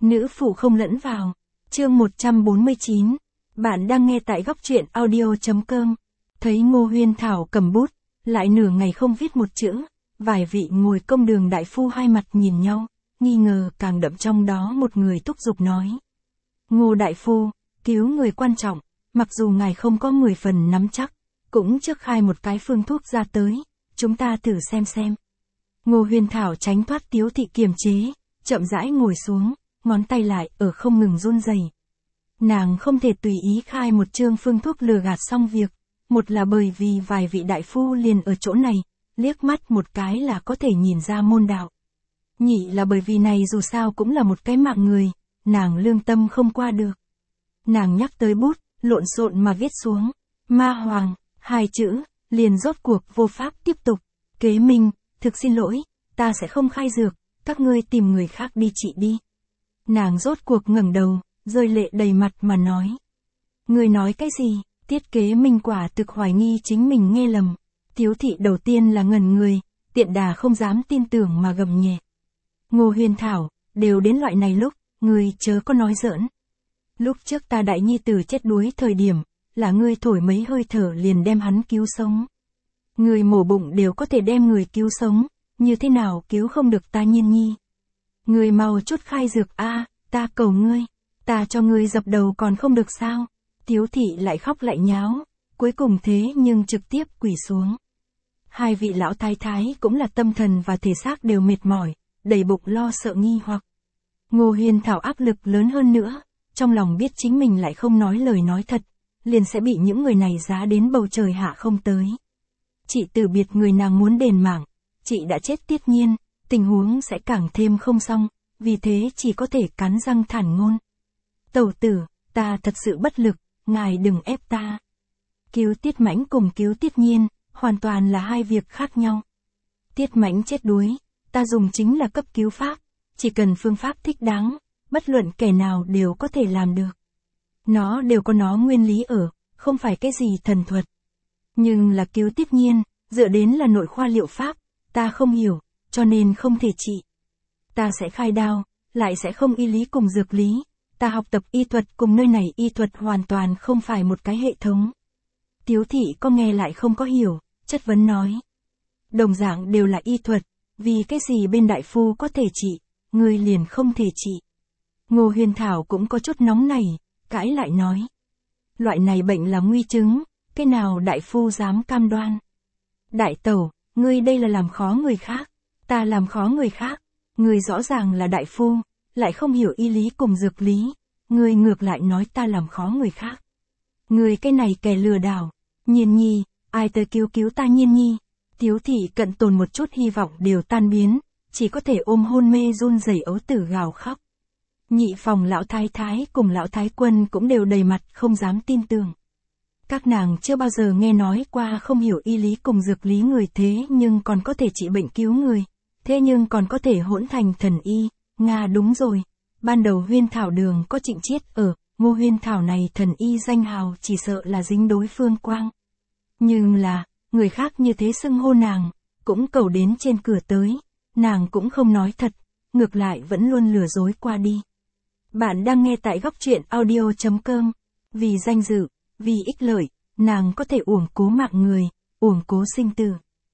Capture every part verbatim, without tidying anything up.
Nữ phụ không lẫn vào. Chương một trăm bốn mươi chín. Bạn đang nghe tại góc truyện audio.com. Thấy Ngô Huyên Thảo cầm bút, lại nửa ngày không viết một chữ, vài vị ngồi công đường đại phu hai mặt nhìn nhau, nghi ngờ càng đậm trong đó một người thúc giục nói. Ngô đại phu, cứu người quan trọng, mặc dù ngài không có mười phần nắm chắc, cũng trước khai một cái phương thuốc ra tới, chúng ta thử xem xem. Ngô Huyên Thảo tránh thoát Tiếu thị kiềm chế, chậm rãi ngồi xuống, ngón tay lại ở không ngừng run rẩy. Nàng không thể tùy ý khai một chương phương thuốc lừa gạt xong việc, một là bởi vì vài vị đại phu liền ở chỗ này, liếc mắt một cái là có thể nhìn ra môn đạo. Nhị là bởi vì này dù sao cũng là một cái mạng người, nàng lương tâm không qua được. Nàng nhắc tới bút, lộn xộn mà viết xuống, ma hoàng, hai chữ, liền rốt cuộc vô pháp tiếp tục. Kế Minh, thực xin lỗi, ta sẽ không khai dược, các ngươi tìm người khác đi trị đi. Nàng rốt cuộc ngẩng đầu, rơi lệ đầy mặt mà nói. Ngươi nói cái gì? Tiết Kế Minh quả thực hoài nghi chính mình nghe lầm. Tiếu thị đầu tiên là ngẩn người, tiện đà không dám tin tưởng mà gầm nhẹ. Ngô Huyên Thảo, đều đến loại này lúc, ngươi chớ có nói giỡn. Lúc trước ta đại nhi tử chết đuối thời điểm, là ngươi thổi mấy hơi thở liền đem hắn cứu sống. Người mổ bụng đều có thể đem người cứu sống, như thế nào cứu không được ta Nhiên nhi. Người mau chút khai dược a, ta cầu ngươi, ta cho ngươi dập đầu còn không được sao. Tiếu thị lại khóc lại nháo, cuối cùng thế nhưng trực tiếp quỳ xuống. Hai vị lão thái thái cũng là tâm thần và thể xác đều mệt mỏi, đầy bụng lo sợ nghi hoặc. Ngô Huyên Thảo áp lực lớn hơn nữa, trong lòng biết chính mình lại không nói lời nói thật, liền sẽ bị những người này giá đến bầu trời hạ không tới. Chị từ biệt người nàng muốn đền mạng, chị đã chết Tiết Nhiên, tình huống sẽ càng thêm không xong, vì thế chỉ có thể cắn răng thản ngôn. Tẩu tử, ta thật sự bất lực, ngài đừng ép ta. Cứu Tiết Mãnh cùng cứu Tiết Nhiên, hoàn toàn là hai việc khác nhau. Tiết Mãnh chết đuối, ta dùng chính là cấp cứu pháp, chỉ cần phương pháp thích đáng, bất luận kẻ nào đều có thể làm được. Nó đều có nó nguyên lý ở, không phải cái gì thần thuật. Nhưng là cứu Tiết Nhiên, dựa đến là nội khoa liệu pháp, ta không hiểu, cho nên không thể trị. Ta sẽ khai đao, lại sẽ không y lý cùng dược lý, ta học tập y thuật cùng nơi này y thuật hoàn toàn không phải một cái hệ thống. Tiếu thị có nghe lại không có hiểu, chất vấn nói. Đồng dạng đều là y thuật, vì cái gì bên đại phu có thể trị, người liền không thể trị. Ngô Huyên Thảo cũng có chút nóng nảy, cãi lại nói. Loại này bệnh là nguy chứng, cái nào đại phu dám cam đoan. Đại tẩu, ngươi đây là làm khó người khác, ta làm khó người khác, ngươi rõ ràng là đại phu, lại không hiểu y lý cùng dược lý, ngươi ngược lại nói ta làm khó người khác. Ngươi cái này kẻ lừa đảo, Nhiên nhi, ai tới cứu cứu ta Nhiên nhi. Tiếu thị cận tồn một chút hy vọng đều tan biến, chỉ có thể ôm hôn mê run rẩy ấu tử gào khóc. Nhị phòng lão thái thái cùng lão thái quân cũng đều đầy mặt không dám tin tưởng. Các nàng chưa bao giờ nghe nói qua không hiểu y lý cùng dược lý người thế nhưng còn có thể trị bệnh cứu người, thế nhưng còn có thể hỗn thành thần y. Nga đúng rồi, ban đầu Huyên Thảo đường có Trịnh Chiết ở, Ngô Huyên Thảo này thần y danh hào chỉ sợ là dính đối phương quang. Nhưng là, người khác như thế xưng hô nàng, cũng cầu đến trên cửa tới, nàng cũng không nói thật, ngược lại vẫn luôn lừa dối qua đi. Bạn đang nghe tại góc truyện audio.com, vì danh dự, vì ích lợi, nàng có thể uổng cố mạng người, uổng cố sinh tử.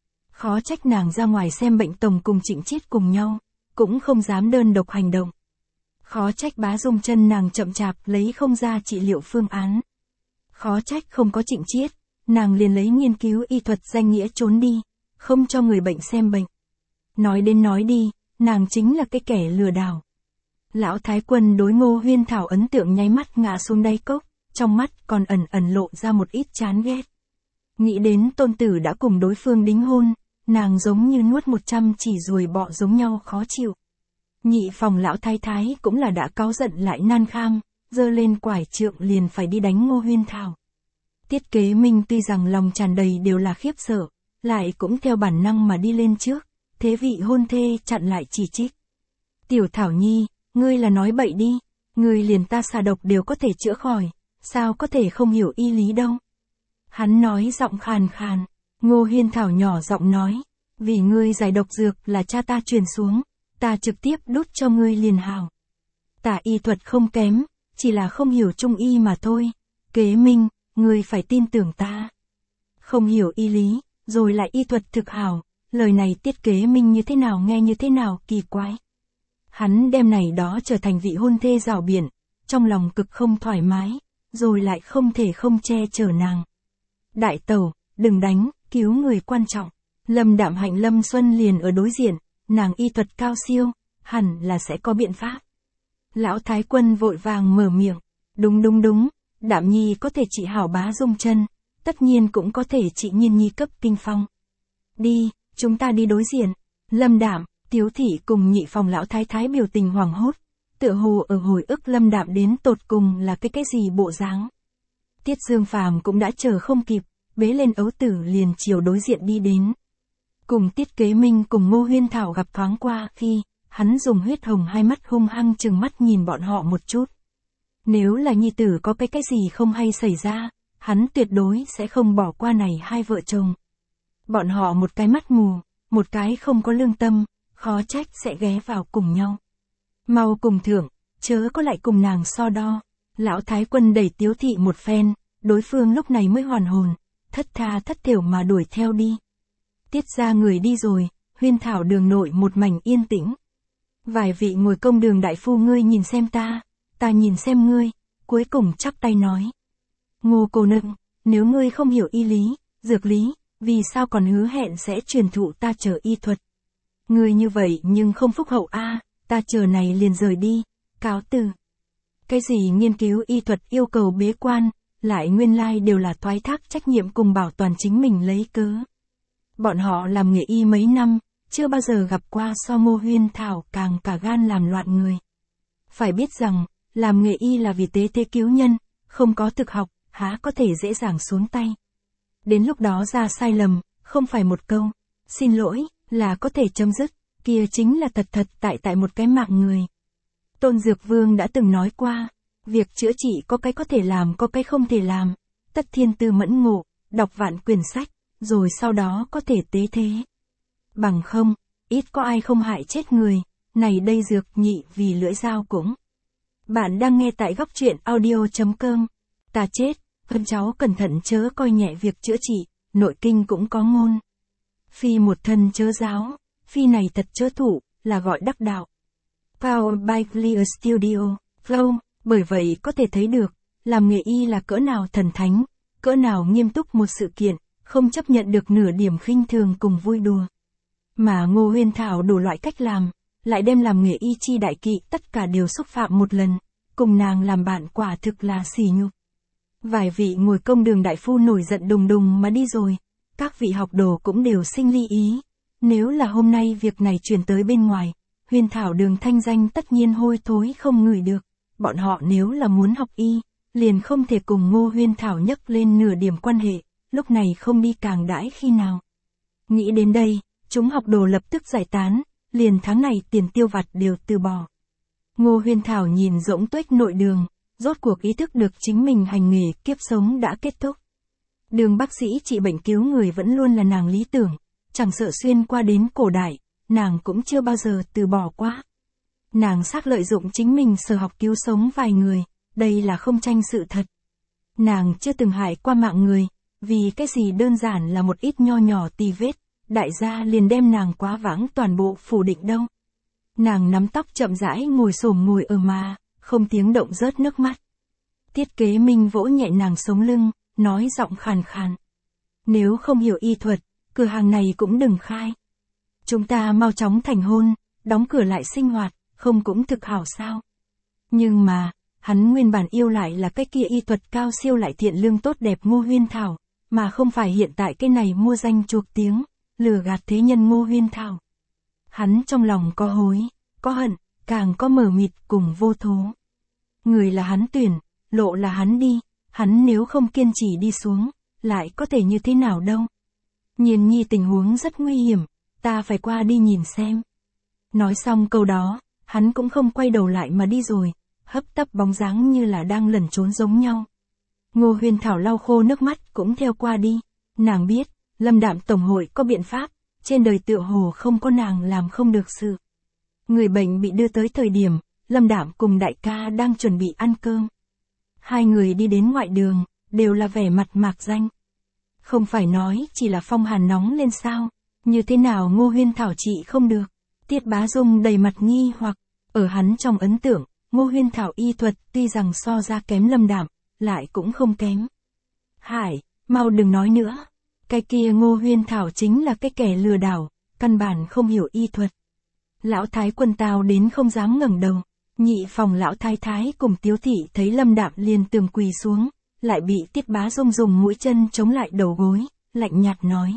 Khó trách nàng ra ngoài xem bệnh tổng cùng Trịnh Chiết cùng nhau, cũng không dám đơn độc hành động. Khó trách Bá Dung chân nàng chậm chạp lấy không ra trị liệu phương án. Khó trách không có Trịnh Chiết, nàng liền lấy nghiên cứu y thuật danh nghĩa trốn đi, không cho người bệnh xem bệnh. Nói đến nói đi, nàng chính là cái kẻ lừa đảo. Lão Thái Quân đối Ngô Huyên Thảo ấn tượng nháy mắt ngã xuống đáy cốc, trong mắt còn ẩn ẩn lộ ra một ít chán ghét. Nghĩ đến tôn tử đã cùng đối phương đính hôn, nàng giống như nuốt một trăm chỉ ruồi bọ giống nhau khó chịu. Nhị phòng lão thái thái cũng là đã cáu giận lại nan kham, giơ lên quải trượng liền phải đi đánh Ngô Huyên Thảo. Tiết Kế Minh tuy rằng lòng tràn đầy đều là khiếp sợ, lại cũng theo bản năng mà đi lên trước, thế vị hôn thê chặn lại chỉ trích. Tiểu Thảo Nhi, ngươi là nói bậy đi, ngươi liền ta xà độc đều có thể chữa khỏi, sao có thể không hiểu y lý đâu. Hắn nói giọng khàn khàn, Ngô Huyên Thảo nhỏ giọng nói, vì ngươi giải độc dược là cha ta truyền xuống, ta trực tiếp đút cho ngươi liền hào. Ta y thuật không kém, chỉ là không hiểu trung y mà thôi. Kế Minh, ngươi phải tin tưởng ta. Không hiểu y lý, rồi lại y thuật thực hảo, lời này Tiết Kế Minh như thế nào nghe như thế nào kỳ quái. Hắn đem này đó trở thành vị hôn thê rào biển, trong lòng cực không thoải mái, rồi lại không thể không che chở nàng. Đại tẩu, đừng đánh, cứu người quan trọng. Lâm Đạm Hạnh Lâm Xuân liền ở đối diện, nàng y thuật cao siêu, hẳn là sẽ có biện pháp. Lão Thái Quân vội vàng mở miệng, đúng đúng đúng, Đạm Nhi có thể trị hảo Bá Dung chân, tất nhiên cũng có thể trị Nhiên Nhi cấp kinh phong. Đi, chúng ta đi đối diện. Lâm Đạm, Tiếu Thị cùng nhị phòng lão thái thái biểu tình hoảng hốt, tựa hồ ở hồi ức Lâm Đạm đến tột cùng là cái cái gì bộ dáng. Tiết Dương Phàm cũng đã chờ không kịp, bế lên ấu tử liền chiều đối diện đi đến. Cùng Tiết Kế Minh cùng Ngô Huyên Thảo gặp thoáng qua khi, hắn dùng huyết hồng hai mắt hung hăng trừng mắt nhìn bọn họ một chút. Nếu là nhi tử có cái cái gì không hay xảy ra, hắn tuyệt đối sẽ không bỏ qua này hai vợ chồng. Bọn họ một cái mắt mù, một cái không có lương tâm, khó trách sẽ ghé vào cùng nhau. Mau cùng thưởng, chớ có lại cùng nàng so đo. Lão Thái Quân đẩy Tiếu Thị một phen, đối phương lúc này mới hoàn hồn, thất tha thất thểu mà đuổi theo đi. Tiết ra người đi rồi, Huyên Thảo đường nội một mảnh yên tĩnh. Vài vị ngồi công đường đại phu ngươi nhìn xem ta, ta nhìn xem ngươi, cuối cùng chắp tay nói. Ngô cô nương, nếu ngươi không hiểu y lý, dược lý, vì sao còn hứa hẹn sẽ truyền thụ ta chờ y thuật. Ngươi như vậy nhưng không phúc hậu a, ta chờ này liền rời đi, cáo từ. Cái gì nghiên cứu y thuật yêu cầu bế quan, lại nguyên lai đều là thoái thác trách nhiệm cùng bảo toàn chính mình lấy cớ. Bọn họ làm nghề y mấy năm, chưa bao giờ gặp qua so Ngô Huyên Thảo càng cả gan làm loạn người. Phải biết rằng, làm nghề y là vì tế thế cứu nhân, không có thực học, há có thể dễ dàng xuống tay. Đến lúc đó ra sai lầm, không phải một câu, xin lỗi, là có thể chấm dứt, kia chính là thật thật tại tại một cái mạng người. Tôn Dược Vương đã từng nói qua, việc chữa trị có cái có thể làm có cái không thể làm, tất thiên tư mẫn ngộ, đọc vạn quyển sách, rồi sau đó có thể tế thế. Bằng không, ít có ai không hại chết người, này đây dược nhị vì lưỡi dao cũng. Bạn đang nghe tại góc truyện audio chấm com. Ta chết, con cháu cẩn thận chớ coi nhẹ việc chữa trị, nội kinh cũng có ngôn. Phi một thân chớ giáo, phi này thật chớ thủ, là gọi đắc đạo. Power by Clear Studio, Flow, bởi vậy có thể thấy được, làm nghề y là cỡ nào thần thánh, cỡ nào nghiêm túc một sự kiện, không chấp nhận được nửa điểm khinh thường cùng vui đùa. Mà Ngô Huyên Thảo đủ loại cách làm, lại đem làm nghề y chi đại kỵ tất cả đều xúc phạm một lần, cùng nàng làm bạn quả thực là sỉ nhục. Vài vị ngồi công đường đại phu nổi giận đùng đùng mà đi rồi, các vị học đồ cũng đều sinh ly ý. Nếu là hôm nay việc này truyền tới bên ngoài, Huyên Thảo đường thanh danh tất nhiên hôi thối không ngửi được, bọn họ nếu là muốn học y, liền không thể cùng Ngô Huyên Thảo nhấc lên nửa điểm quan hệ, lúc này không đi càng đãi khi nào. Nghĩ đến đây, chúng học đồ lập tức giải tán, liền tháng này tiền tiêu vặt đều từ bỏ. Ngô Huyên Thảo nhìn rỗng tuếch nội đường, rốt cuộc ý thức được chính mình hành nghề kiếp sống đã kết thúc. Đường bác sĩ trị bệnh cứu người vẫn luôn là nàng lý tưởng, chẳng sợ xuyên qua đến cổ đại, nàng cũng chưa bao giờ từ bỏ qua. Nàng xác lợi dụng chính mình sở học cứu sống vài người, đây là không tranh sự thật. Nàng chưa từng hại qua mạng người, vì cái gì đơn giản là một ít nho nhỏ tì vết, đại gia liền đem nàng quá vãng toàn bộ phủ định đâu. Nàng nắm tóc chậm rãi ngồi xổm ngồi ở mà, không tiếng động rớt nước mắt. Tiết Kế Minh vỗ nhẹ nàng sống lưng, nói giọng khàn khàn. Nếu không hiểu y thuật, cửa hàng này cũng đừng khai. Chúng ta mau chóng thành hôn, đóng cửa lại sinh hoạt, không cũng thực hảo sao. Nhưng mà, hắn nguyên bản yêu lại là cái kia y thuật cao siêu lại thiện lương tốt đẹp Ngô Huyên Thảo, mà không phải hiện tại cái này mua danh chuộc tiếng, lừa gạt thế nhân Ngô Huyên Thảo. Hắn trong lòng có hối, có hận, càng có mờ mịt cùng vô thố. Người là hắn tuyển, lộ là hắn đi, hắn nếu không kiên trì đi xuống, lại có thể như thế nào đâu. Nhiên Nhi tình huống rất nguy hiểm, ta phải qua đi nhìn xem. Nói xong câu đó, hắn cũng không quay đầu lại mà đi rồi, hấp tấp bóng dáng như là đang lẩn trốn giống nhau. Ngô Huyên Thảo lau khô nước mắt cũng theo qua đi, nàng biết, Lâm Đạm Tổng hội có biện pháp, trên đời tựa hồ không có nàng làm không được sự. Người bệnh bị đưa tới thời điểm, Lâm Đạm cùng đại ca đang chuẩn bị ăn cơm. Hai người đi đến ngoại đường, đều là vẻ mặt mạc danh. Không phải nói chỉ là phong hàn nóng lên sao, như thế nào Ngô Huyên Thảo trị không được. Tiết Bá Dung đầy mặt nghi hoặc, ở hắn trong ấn tượng, Ngô Huyên Thảo y thuật tuy rằng so ra kém Lâm Đạm, lại cũng không kém. Hải, mau đừng nói nữa. Cái kia Ngô Huyên Thảo chính là cái kẻ lừa đảo, căn bản không hiểu y thuật. Lão thái quân tào đến không dám ngẩng đầu. Nhị phòng lão thái thái cùng Tiếu thị thấy Lâm Đạm liền tường quỳ xuống, lại bị Tiết Bá Dung dùng mũi chân chống lại đầu gối, lạnh nhạt nói.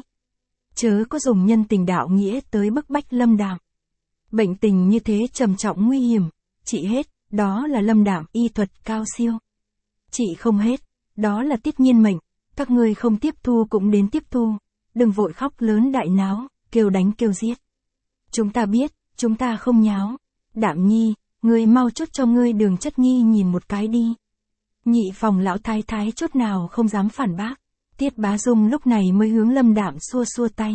Chớ có dùng nhân tình đạo nghĩa tới bức bách Lâm Đạm. Bệnh tình như thế trầm trọng nguy hiểm, trị hết, đó là Lâm Đạm y thuật cao siêu. Trị không hết, đó là Tiết Nhiên mệnh, các ngươi không tiếp thu cũng đến tiếp thu, đừng vội khóc lớn đại náo, kêu đánh kêu giết. Chúng ta biết, chúng ta không nháo. Đạm nhi, ngươi mau chút cho ngươi Đường Chất Nhi nhìn một cái đi. Nhị phòng lão thái thái chút nào không dám phản bác. Tiết Bá Dung lúc này mới hướng Lâm Đạm xua xua tay.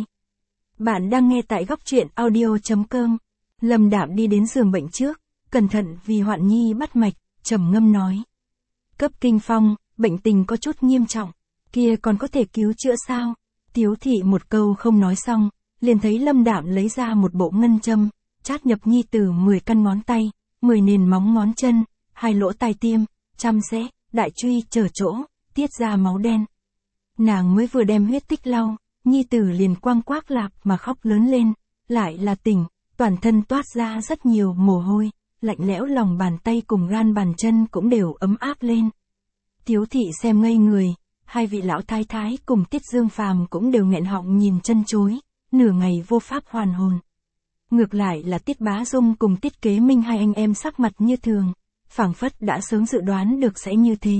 Bạn đang nghe tại góc truyện audio.com. Lâm Đạm đi đến giường bệnh trước, cẩn thận vì Hoạn Nhi bắt mạch, trầm ngâm nói. Cấp kinh phong, bệnh tình có chút nghiêm trọng, kia còn có thể cứu chữa sao? Tiếu thị một câu không nói xong, liền thấy Lâm Đạm lấy ra một bộ ngân châm, chát nhập Nhi tử mười căn ngón tay, mười nền móng ngón chân, hai lỗ tai tiêm, trăm xé, đại truy trở chỗ, tiết ra máu đen. Nàng mới vừa đem huyết tích lau, Nhi tử liền quang quác lạp mà khóc lớn lên, lại là tỉnh, toàn thân toát ra rất nhiều mồ hôi, lạnh lẽo lòng bàn tay cùng gan bàn chân cũng đều ấm áp lên. Tiếu thị xem ngây người, hai vị lão thái thái cùng Tiết Dương Phàm cũng đều nghẹn họng nhìn chân chối, nửa ngày vô pháp hoàn hồn. Ngược lại là Tiết Bá Dung cùng Tiết Kế Minh hai anh em sắc mặt như thường, phảng phất đã sớm dự đoán được sẽ như thế.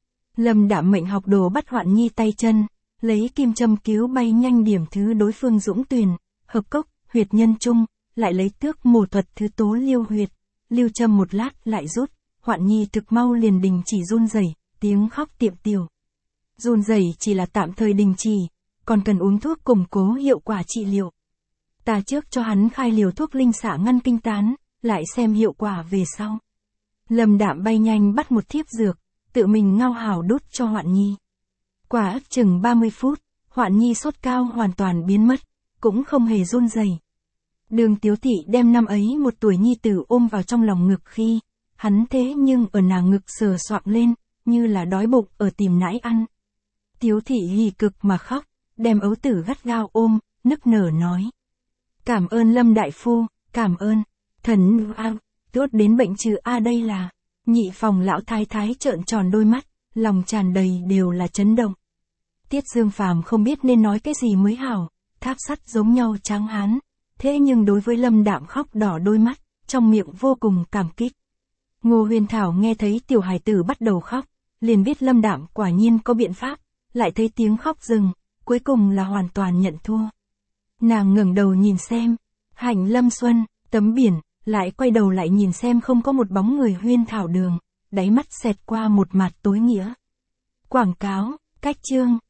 Lâm Đạm mệnh học đồ bắt Hoạn Nhi tay chân, lấy kim châm cứu bay nhanh điểm thứ đối phương dũng tuyền, hợp cốc, huyệt nhân trung, lại lấy tước mổ thuật thứ tố liêu huyệt, lưu châm một lát lại rút, Hoạn Nhi thực mau liền đình chỉ run rẩy, tiếng khóc tiệm tiểu. Run rẩy chỉ là tạm thời đình chỉ, còn cần uống thuốc củng cố hiệu quả trị liệu. Ta trước cho hắn khai liều thuốc linh xả ngăn kinh tán, lại xem hiệu quả về sau. Lâm Đạm bay nhanh bắt một thiếp dược, tự mình ngao hảo đút cho Hoạn Nhi. Quả ước chừng ba mươi phút, Hoạn Nhi sốt cao hoàn toàn biến mất, cũng không hề run rẩy. Đường Tiếu thị đem năm ấy một tuổi nhi tử ôm vào trong lòng ngực khi, hắn thế nhưng ở nàng ngực sờ soạng lên, như là đói bụng ở tìm nãi ăn. Tiếu thị hỉ cực mà khóc, đem ấu tử gắt gao ôm, nức nở nói. Cảm ơn Lâm đại phu, cảm ơn, thần a, tốt đến bệnh trừ a đây là. Nhị phòng lão thái thái trợn tròn đôi mắt, lòng tràn đầy đều là chấn động. Tiết Dương Phàm không biết nên nói cái gì mới hảo, tháp sắt giống nhau tráng hán, thế nhưng đối với Lâm Đạm khóc đỏ đôi mắt, trong miệng vô cùng cảm kích. Ngô Huyên Thảo nghe thấy tiểu hài tử bắt đầu khóc, liền biết Lâm Đạm quả nhiên có biện pháp, lại thấy tiếng khóc dừng, cuối cùng là hoàn toàn nhận thua. Nàng ngẩng đầu nhìn xem, Hạnh Lâm Xuân, tấm biển, lại quay đầu lại nhìn xem không có một bóng người Huyên Thảo đường, đáy mắt xẹt qua một mặt tối nghĩa. Quảng cáo, cách chương.